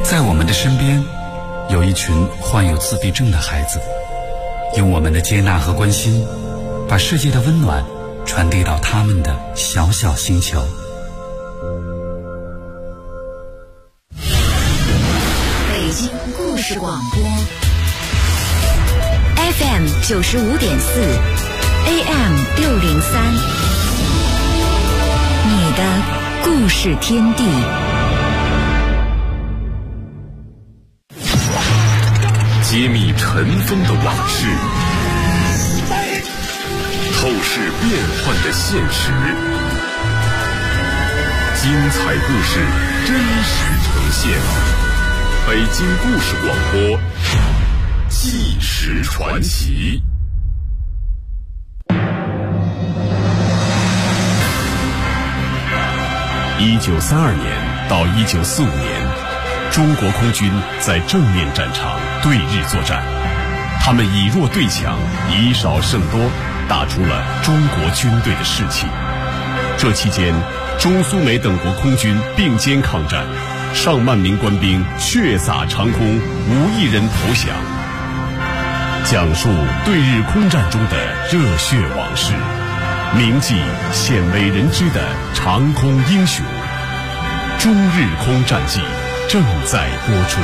在我们的身边，有一群患有自闭症的孩子，用我们的接纳和关心，把世界的温暖传递到他们的小小星球。 北京故事广播 FM 95.4 AM 603，你的故事天地。 揭秘尘封的往事，透视变幻的现实，精彩故事真实呈现。北京故事广播，纪实传奇。1932年到1945年，中国空军在正面战场对日作战，他们以弱对强，以少胜多，打出了中国军队的士气。这期间，中苏美等国空军并肩抗战，上万名官兵血洒长空，无一人投降。讲述对日空战中的热血往事，铭记鲜为人知的长空英雄。中日空战记正在播出。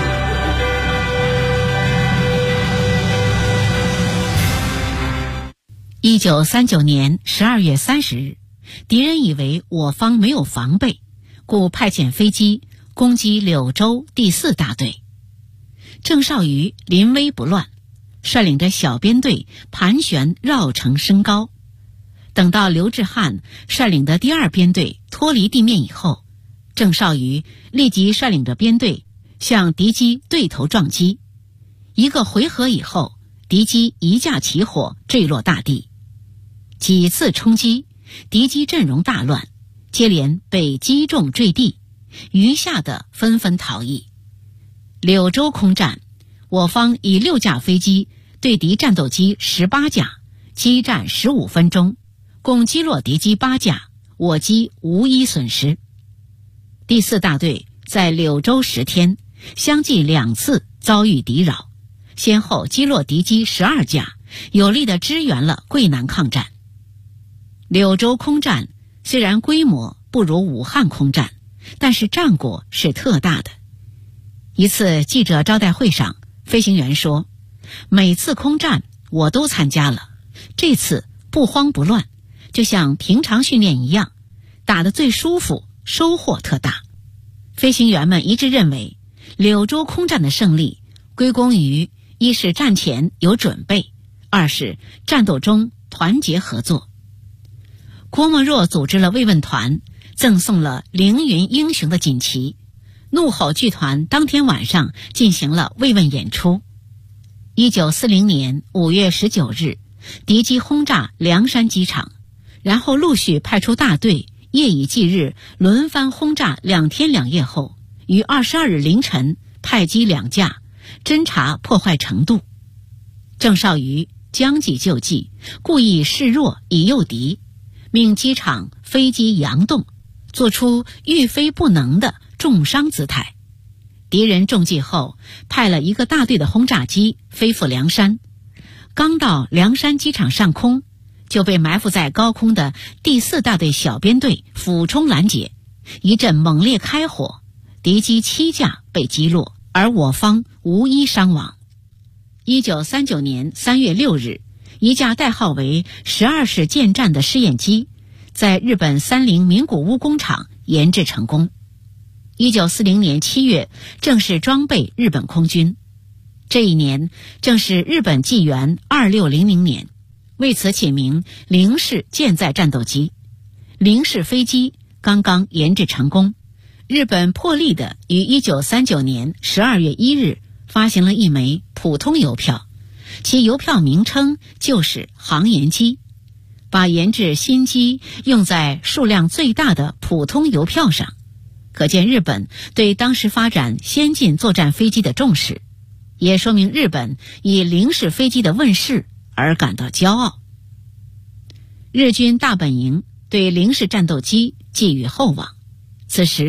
1939年12月30日，敌人以为我方没有防备，故派遣飞机攻击柳州第4大队。郑绍瑜临危不乱，率领着小编队盘旋绕城升高。等到刘志汉率领的第2编队脱离地面以后，郑绍瑜立即率领着编队向敌机对头撞击。1个回合以后，敌机一架起火坠落大地。几次冲击，敌机阵容大乱，接连被击中坠地，余下的纷纷逃逸。柳州空战，我方以6架飞机对敌战斗机18架，激战15分钟，共击落敌机8架，我机无一损失。第4大队在柳州10天，相继2次遭遇敌扰，先后击落敌机12架，有力地支援了桂南抗战。柳州空战虽然规模不如武汉空战，但是战果是特大的。一次记者招待会上，飞行员说，每次空战我都参加了，这次不慌不乱，就像平常训练一样，打得最舒服，收获特大。飞行员们一致认为，柳州空战的胜利归功于一是战前有准备，二是战斗中团结合作。郭沫若组织了慰问团，赠送了凌云英雄的锦旗。怒吼剧团当天晚上进行了慰问演出。1940年5月19日，敌机轰炸凉山机场，然后陆续派出大队，夜以继日轮番轰炸2天2夜后，于22日凌晨派机2架，侦查破坏程度。郑绍瑜将计就计，故意示弱以诱敌，命机场飞机扬动，做出欲飞不能的重伤姿态。敌人中计后，派了1个大队的轰炸机飞赴凉山，刚到凉山机场上空，就被埋伏在高空的第4大队小编队俯冲拦截，一阵猛烈开火，敌机7架被击落，而我方无一伤亡。1939年3月6日，一架代号为12式舰战的试验机在日本三菱名古屋工厂研制成功。1940年7月正式装备日本空军。这一年正是日本纪元2600年，为此起名零式舰载战斗机。零式飞机刚刚研制成功，日本破例的于1939年12月1日发行了一枚普通邮票，其邮票名称就是航研机，把研制新机用在数量最大的普通邮票上，可见日本对当时发展先进作战飞机的重视，也说明日本以零式飞机的问世而感到骄傲。日军大本营对零式战斗机寄予厚望，此时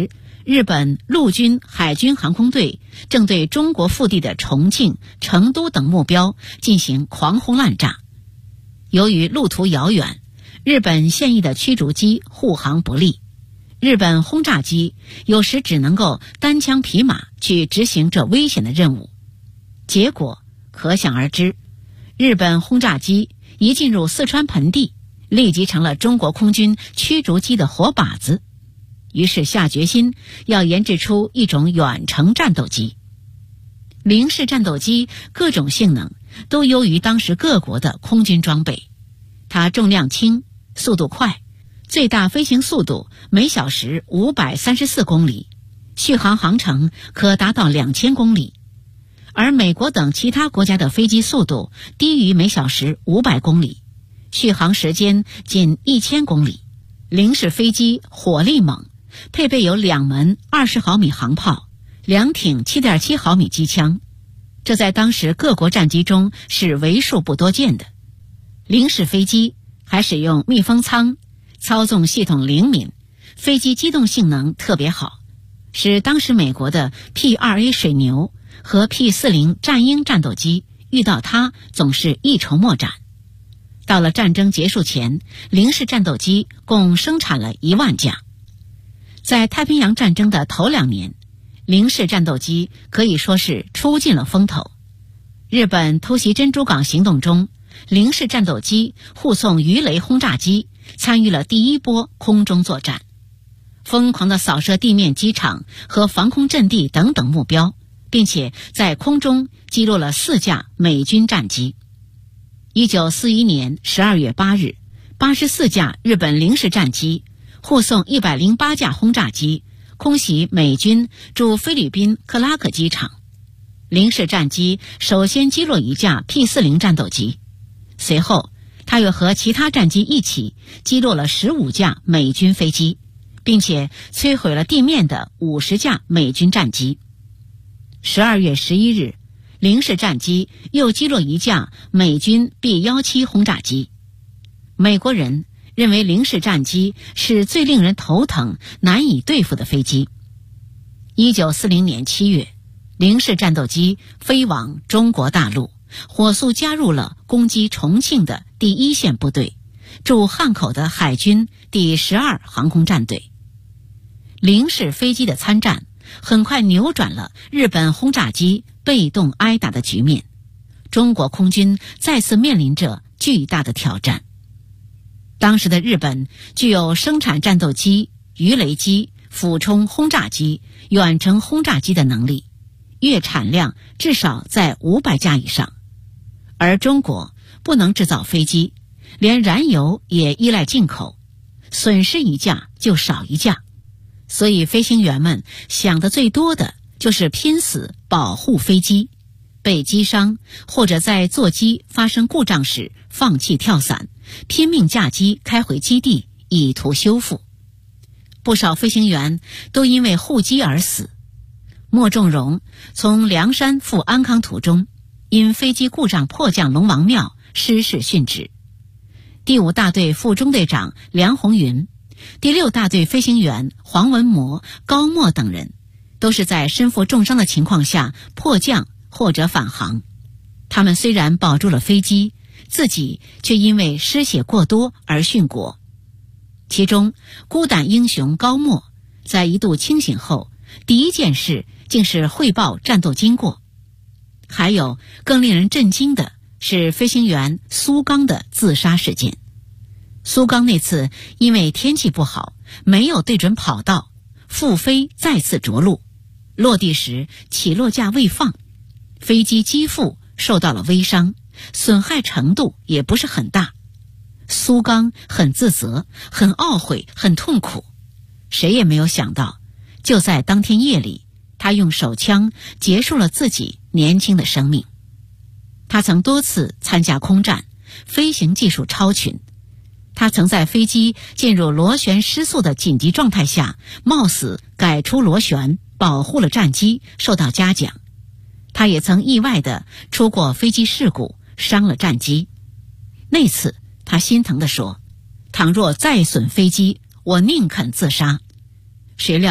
日本陆军海军航空队正对中国腹地的重庆、成都等目标进行狂轰滥炸。由于路途遥远，日本现役的驱逐机护航不利，日本轰炸机有时只能够单枪匹马去执行这危险的任务。结果可想而知，日本轰炸机一进入四川盆地，立即成了中国空军驱逐机的活靶子。于是下决心要研制出一种远程战斗机。零式战斗机各种性能都优于当时各国的空军装备，它重量轻，速度快，最大飞行速度每小时534公里，续航航程可达到2000公里。而美国等其他国家的飞机速度低于每小时500公里，续航时间仅1000公里。零式飞机火力猛，配备有2门20毫米航炮，2挺7.7毫米机枪，这在当时各国战机中是为数不多见的。零式飞机还使用密封舱，操纵系统灵敏，飞机机动性能特别好，使当时美国的 P-2A 水牛和 P-40 战鹰战斗机遇到它总是一筹莫展。到了战争结束前，零式战斗机共生产了1万架。在太平洋战争的头2年，零式战斗机可以说是出尽了风头。日本偷袭珍珠港行动中，零式战斗机护送鱼雷轰炸机参与了第一波空中作战，疯狂地扫射地面机场和防空阵地等等目标，并且在空中击落了4架美军战机。1941年12月8日，84架日本零式战机护送108架轰炸机空袭美军驻菲律宾克拉克机场。零式战机首先击落1架 P-40 战斗机，随后他又和其他战机一起击落了15架美军飞机，并且摧毁了地面的50架美军战机。12月11日，零式战机又击落1架美军 B-17 轰炸机。美国人认为零式战机是最令人头疼、难以对付的飞机。1940年7月，零式战斗机飞往中国大陆，火速加入了攻击重庆的第1线部队，驻汉口的海军第12航空战队。零式飞机的参战很快扭转了日本轰炸机被动挨打的局面，中国空军再次面临着巨大的挑战。当时的日本具有生产战斗机、鱼雷机、俯冲轰炸机、远程轰炸机的能力，月产量至少在500架以上。而中国不能制造飞机，连燃油也依赖进口，损失1架就少1架。所以飞行员们想的最多的就是拼死保护飞机，被击伤或者在座机发生故障时放弃跳伞，拼命驾机开回基地以图修复。不少飞行员都因为护机而死。莫仲荣从凉山赴安康途中，因飞机故障迫降龙王庙失事殉职。第5大队副中队长梁红云，第6大队飞行员黄文模、高默等人都是在身负重伤的情况下迫降或者返航。他们虽然保住了飞机，自己却因为失血过多而殉国。其中孤胆英雄高默在一度清醒后，第一件事竟是汇报战斗经过。还有更令人震惊的是飞行员苏刚的自杀事件。苏刚那次因为天气不好，没有对准跑道，复飞再次着陆，落地时起落架未放，飞机机腹受到了微伤，损害程度也不是很大。苏刚很自责，很懊悔，很痛苦。谁也没有想到，就在当天夜里，他用手枪结束了自己年轻的生命。他曾多次参加空战，飞行技术超群。他曾在飞机进入螺旋失速的紧急状态下，冒死改出螺旋，保护了战机，受到嘉奖。他也曾意外地出过飞机事故，伤了战机。那次他心疼地说，倘若再损飞机，我宁肯自杀。谁料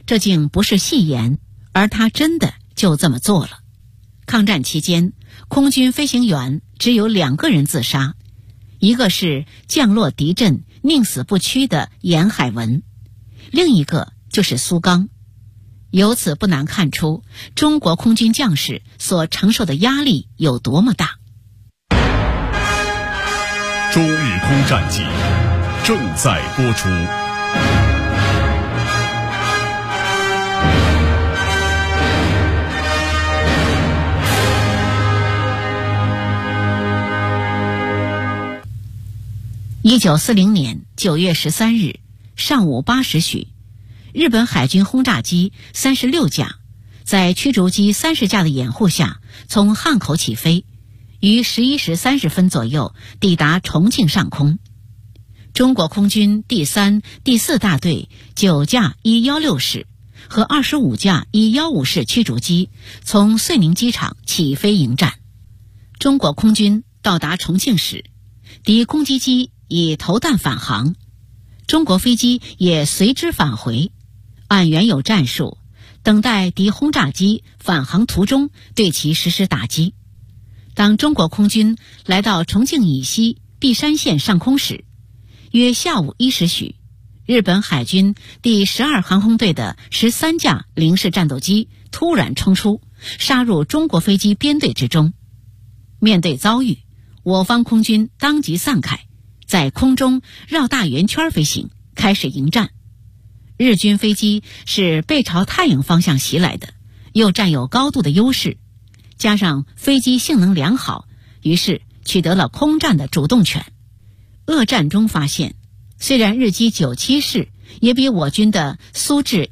这竟不是戏言，而他真的就这么做了。抗战期间，空军飞行员只有2个人自杀，一个是降落敌阵宁死不屈的严海文，另一个就是苏刚。由此不难看出，中国空军将士所承受的压力有多么大。 中日空战记正在播出。 1940年9月13日上午8时许，日本海军轰炸机36架在驱逐机30架的掩护下从汉口起飞，于11时30分左右抵达重庆上空。中国空军第3、第4大队9架116式和25架115式驱逐机从遂宁机场起飞迎战。中国空军到达重庆时，敌攻击机以投弹返航，中国飞机也随之返回，按原有战术，等待敌轰炸机返航途中对其实施打击。当中国空军来到重庆以西璧山县上空时，约下午1时许，日本海军第12航空队的13架零式战斗机突然冲出，杀入中国飞机编队之中。面对遭遇，我方空军当即散开，在空中绕大圆圈飞行，开始迎战。日军飞机是背朝太阳方向袭来的，又占有高度的优势，加上飞机性能良好，于是取得了空战的主动权。恶战中发现，虽然日机97式也比我军的苏制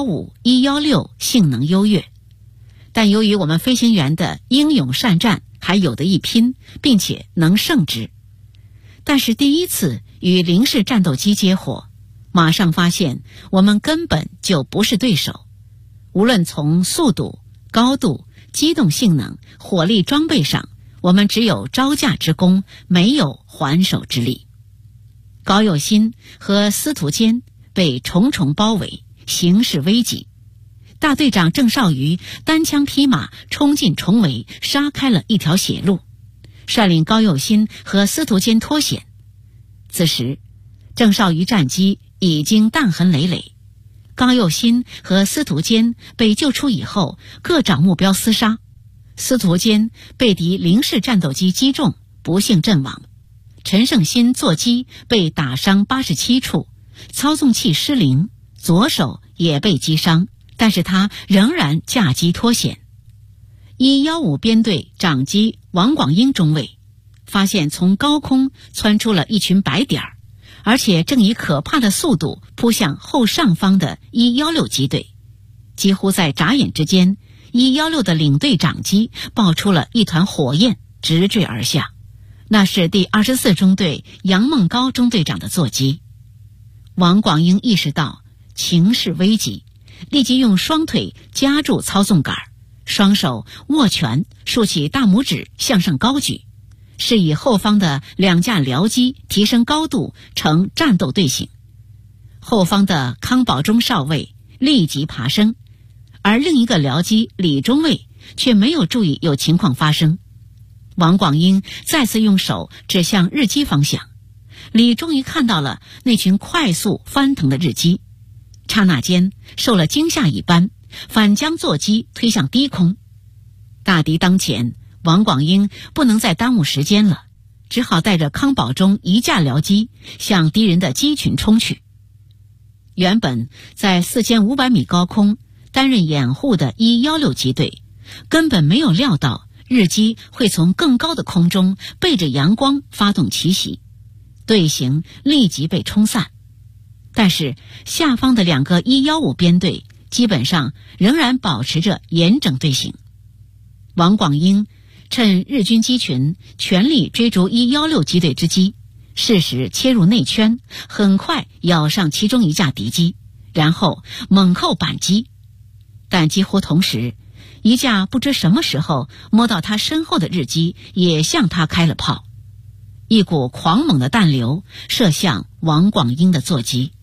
115、116性能优越，但由于我们飞行员的英勇善战还有得一拼，并且能胜之。但是第一次与零式战斗机接火，马上发现我们根本就不是对手，无论从速度、高度、机动性能、火力装备上，我们只有招架之功，没有还手之力。高佑新和司徒坚被重重包围，形势危急。大队长郑少瑜单枪匹马冲进重围，杀开了一条血路，率领高佑新和司徒坚脱险。此时郑少瑜战机已经弹痕累累，高佑新和司徒坚被救出以后各找目标厮杀，司徒坚被敌零式战斗机击中，不幸阵亡。陈胜新座机被打伤87处，操纵器失灵，左手也被击伤，但是他仍然驾机脱险。115编队长机王广英中尉发现从高空窜出了一群白点儿，而且正以可怕的速度扑向后上方的116机队。几乎在眨眼之间，116的领队长机爆出了一团火焰，直坠而下。那是第24中队杨孟高中队长的座机。王广英意识到情势危急，立即用双腿夹住操纵杆，双手握拳，竖起大拇指向上高举，示意后方的2架僚机提升高度，呈战斗队形。后方的康保忠少尉立即爬升，而另一个僚机李中尉却没有注意有情况发生。王广英再次用手指向日机方向，李终于看到了那群快速翻腾的日机，刹那间受了惊吓一般，反将座机推向低空。大敌当前，王广英不能再耽误时间了，只好带着康保忠1架僚机向敌人的机群冲去。原本在4500米高空担任掩护的116机队根本没有料到日机会从更高的空中背着阳光发动奇袭，队形立即被冲散。但是下方的2个115编队基本上仍然保持着严整队形。王广英趁日军机群全力追逐116机队之机，适时切入内圈，很快咬上其中1架敌机，然后猛扣扳机。但几乎同时，1架不知什么时候摸到他身后的日机也向他开了炮，一股狂猛的弹流射向王广英的座机，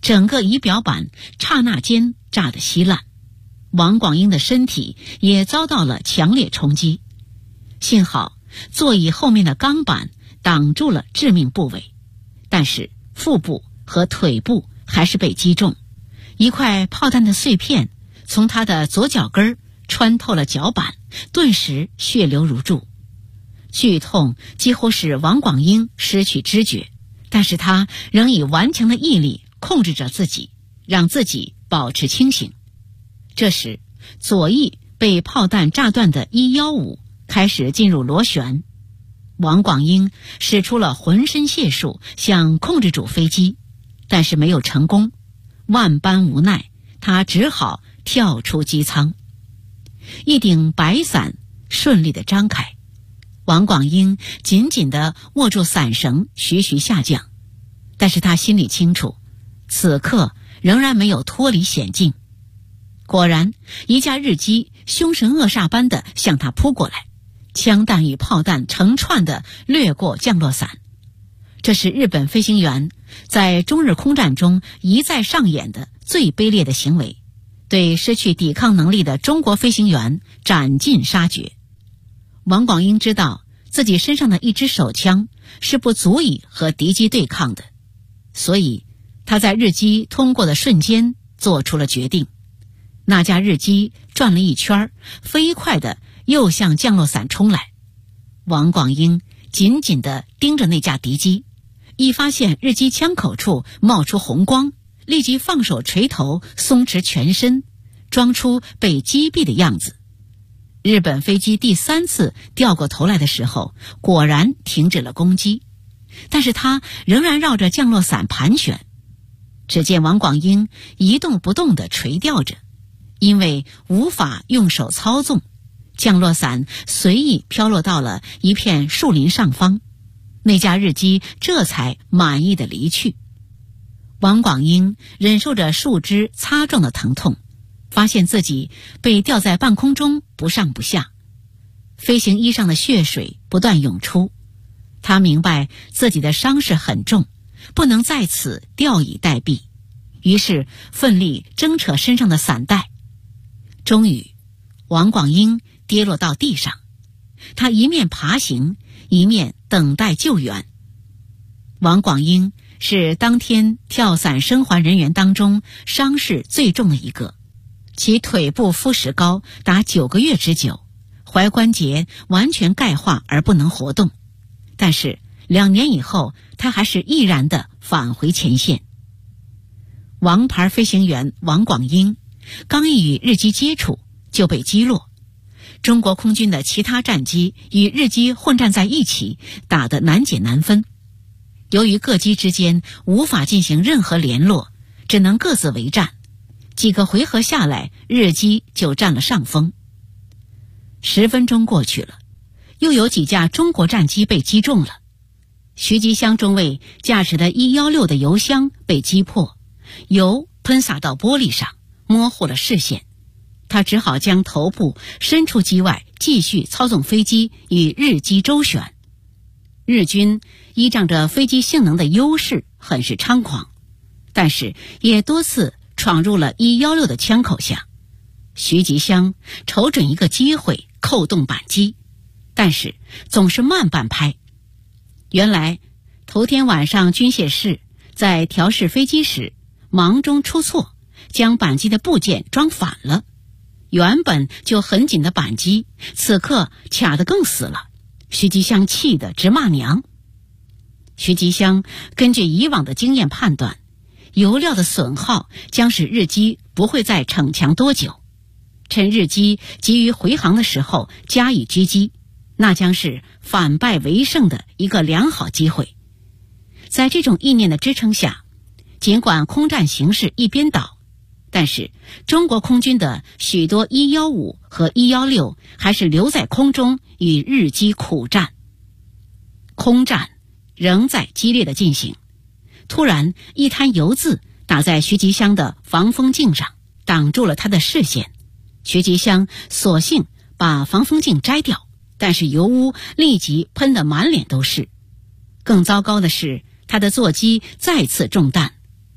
整个仪表板刹那间炸得稀烂，王广英的身体也遭到了强烈冲击。幸好座椅后面的钢板挡住了致命部位，但是腹部和腿部还是被击中，一块炮弹的碎片从他的左脚跟穿透了脚板，顿时血流如注。剧痛几乎使王广英失去知觉，但是他仍以顽强的毅力控制着自己，让自己保持清醒。这时左翼被炮弹炸断的115开始进入螺旋，王广英使出了浑身解数想控制住飞机，但是没有成功，万般无奈，他只好跳出机舱。一顶白伞顺利地张开，王广英紧紧地握住伞绳，徐徐下降，但是他心里清楚，此刻仍然没有脱离险境。果然，一架日机凶神恶煞般地向他扑过来，枪弹与炮弹成串地掠过降落伞。这是日本飞行员在中日空战中一再上演的最卑劣的行为，对失去抵抗能力的中国飞行员斩尽杀绝。王广英知道自己身上的一支手枪是不足以和敌机对抗的，所以他在日机通过的瞬间做出了决定。那架日机转了一圈，飞快地又向降落伞冲来。王广英紧紧地盯着那架敌机，一发现日机枪口处冒出红光，立即放手垂头，松弛全身，装出被击毙的样子。日本飞机第3次掉过头来的时候，果然停止了攻击，但是他仍然绕着降落伞盘旋。只见王广英一动不动地垂吊着，因为无法用手操纵，降落伞随意飘落到了一片树林上方，那架日机这才满意地离去。王广英忍受着树枝擦撞的疼痛，发现自己被吊在半空中不上不下，飞行衣上的血水不断涌出。他明白自己的伤势很重，不能在此吊以待毙，于是奋力挣扯身上的伞带。终于，王广英跌落到地上，他一面爬行，一面等待救援。王广英是当天跳伞生还人员当中伤势最重的一个，其腿部肤石膏达9个月之久，踝关节完全钙化而不能活动。但是2年以后，他还是毅然地返回前线。王牌飞行员王广英刚一与日机接触就被击落，中国空军的其他战机与日机混战在一起，打得难解难分。由于各机之间无法进行任何联络，只能各自为战，几个回合下来，日机就占了上风。10分钟过去了，又有几架中国战机被击中了。徐吉湘中尉驾驶的116的油箱被击破，油喷洒到玻璃上，模糊了视线。他只好将头部伸出机外，继续操纵飞机与日机周旋。日军依仗着飞机性能的优势，很是猖狂，但是也多次闯入了116的枪口下。徐吉湘瞅准一个机会扣动扳机，但是总是慢半拍。原来头天晚上军械室在调试飞机时忙中出错，将扳机的部件装反了，原本就很紧的扳机此刻卡得更死了。徐吉湘气得直骂娘。徐吉湘根据以往的经验判断，油料的损耗将使日机不会再逞强多久，趁日机急于回航的时候加以狙击，那将是反败为胜的一个良好机会。在这种意念的支撑下，尽管空战形势一边倒，但是中国空军的许多115和116还是留在空中与日机苦战。空战仍在激烈的进行，突然一滩油渍打在徐吉湘的防风镜上，挡住了他的视线。徐吉湘索性把防风镜摘掉，但是油污立即喷得满脸都是。更糟糕的是，他的座机再次中弹，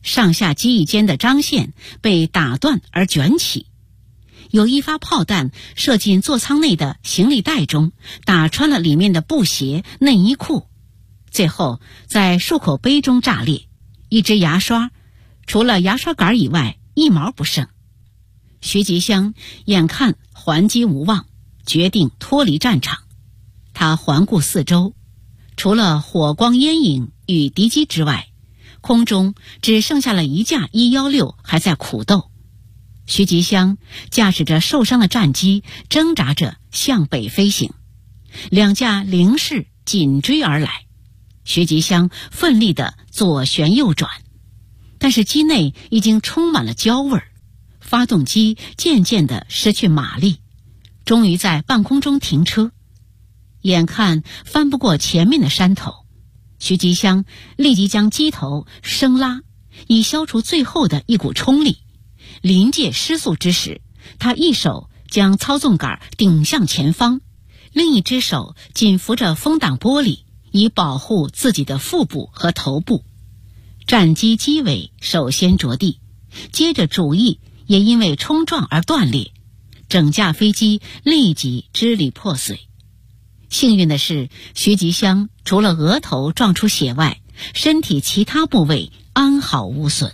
上下机翼间的张线被打断而卷起，有一发炮弹射进座舱内的行李袋中，打穿了里面的布鞋、内衣裤，最后在漱口杯中炸裂，一支牙刷除了牙刷杆以外一毛不剩。徐吉湘眼看还击无望，决定脱离战场。他环顾四周，除了火光烟影与敌机之外，空中只剩下了一架116还在苦斗。徐吉湘驾驶着受伤的战机挣扎着向北飞行，2架零式紧追而来。徐吉湘奋力地左旋右转，但是机内已经充满了焦味儿，发动机渐渐地失去马力，终于在半空中停车。眼看翻不过前面的山头，徐吉湘立即将机头升拉，以消除最后的一股冲力。临界失速之时，他一手将操纵杆顶向前方，另一只手紧扶着风挡玻璃，以保护自己的腹部和头部。战机机尾首先着地，接着主翼也因为冲撞而断裂，整架飞机立即支离破碎。幸运的是，徐吉湘除了额头撞出血外，身体其他部位安好无损。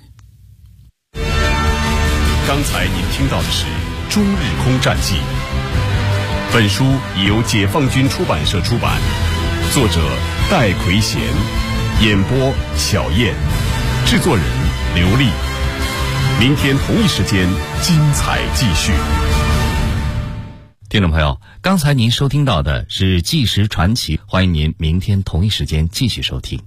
刚才您听到的是《中日空战记》，本书由解放军出版社出版，作者戴奎贤，演播小燕，制作人刘丽。明天同一时间精彩继续。 听众朋友，刚才您收听到的是《纪实传奇》，欢迎您明天同一时间继续收听。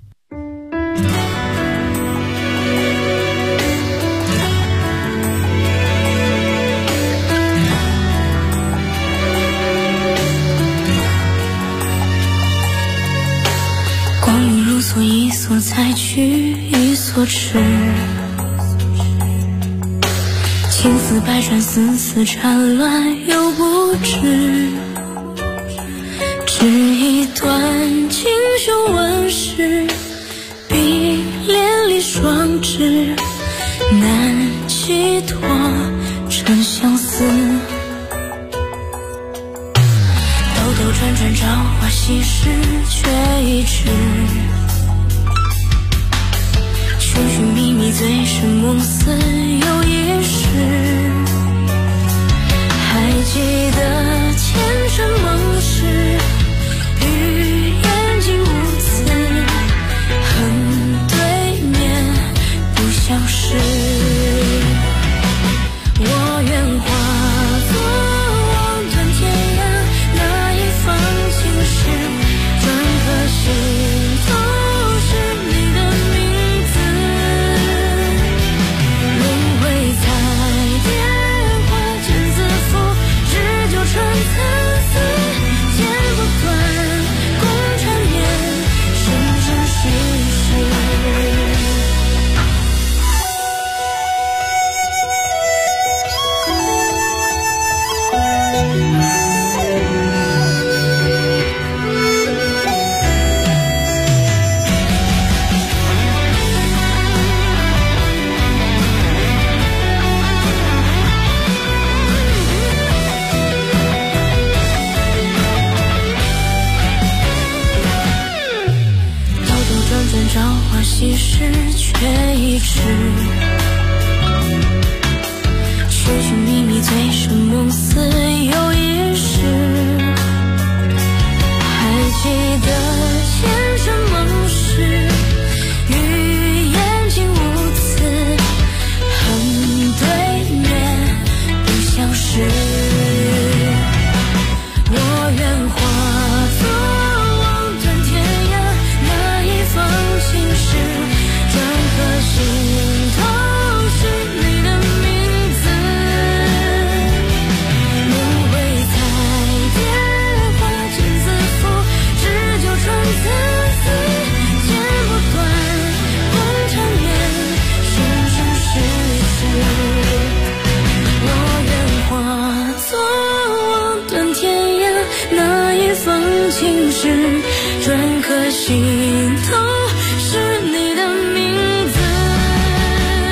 光阴如梭，一梭采去，一梭吃。情丝百转，丝丝缠乱又不知。只一段锦绣万世，碧连理双枝，难寄托真相思。兜兜转转，朝花夕拾，却已迟。寻寻觅觅，醉生梦死又一世。还记得前尘梦事，与眼睛无词，恨对面不相识。我愿化作望断天涯那一方青石，转颗心头是你的名字。轮回彩蝶花间自负，日久传参差，剪不断共缠绵，生生世世。兜兜转转，朝花夕拾，却已迟。寻寻觅觅，醉生梦死又一世。还记得前尘梦事，与眼睛无词，恨对面不相识。我愿化作望断天涯那一方青石，转颗心头是你的名字。轮回彩蝶花间自负，日久传参差，剪不断共缠绵，生生世世。我愿化作望断天涯那一方青石，转颗心头是你的名字。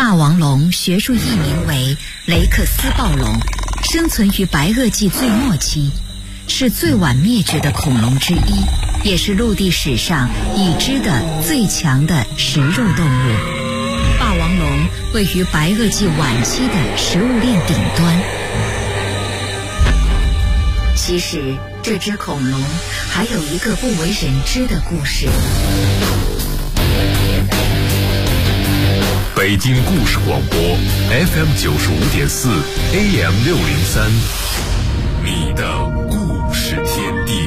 霸王龙学术译名为雷克斯暴龙，生存于白垩纪最末期，是最晚灭绝的恐龙之一，也是陆地史上已知的最强的食肉动物。霸王龙位于白垩纪晚期的食物链顶端。其实，这只恐龙还有一个不为人知的故事。 北京故事广播 FM 95.4 AM 603，你的故事天地。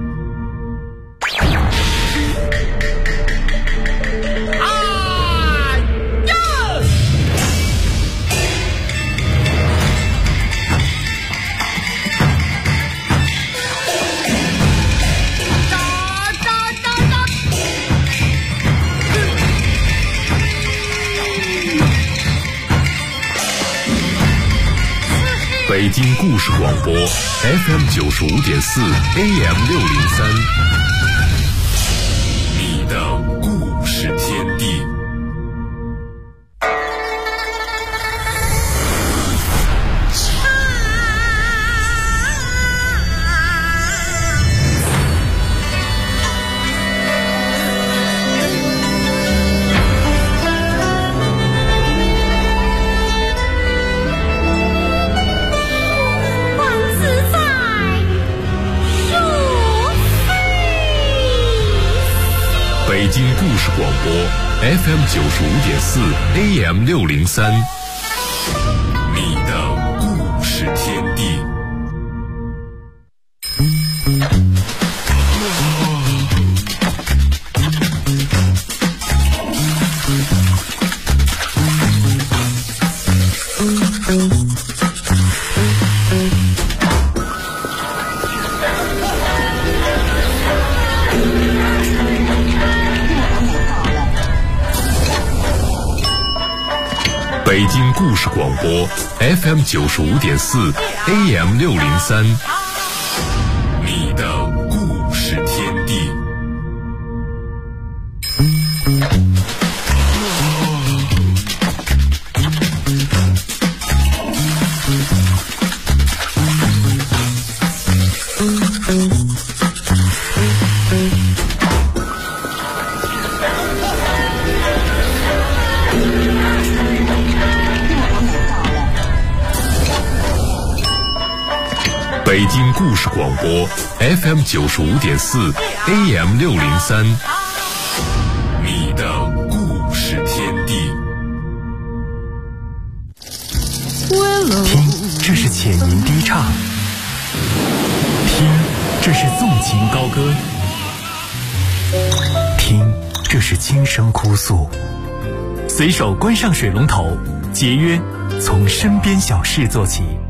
北京故事广播 FM 95.4 AM 603，你的故事天地。北京故事广播 FM 95.4 AM 603，你的故事天地。北京故事广播 FM 95.4 AM 603，你的故事天地。北京故事广播 FM 95.4 AM 603，你的故事天地。 听，这是浅吟低唱；听，这是纵情高歌；听，这是轻声哭诉。随手关上水龙头，节约从身边小事做起。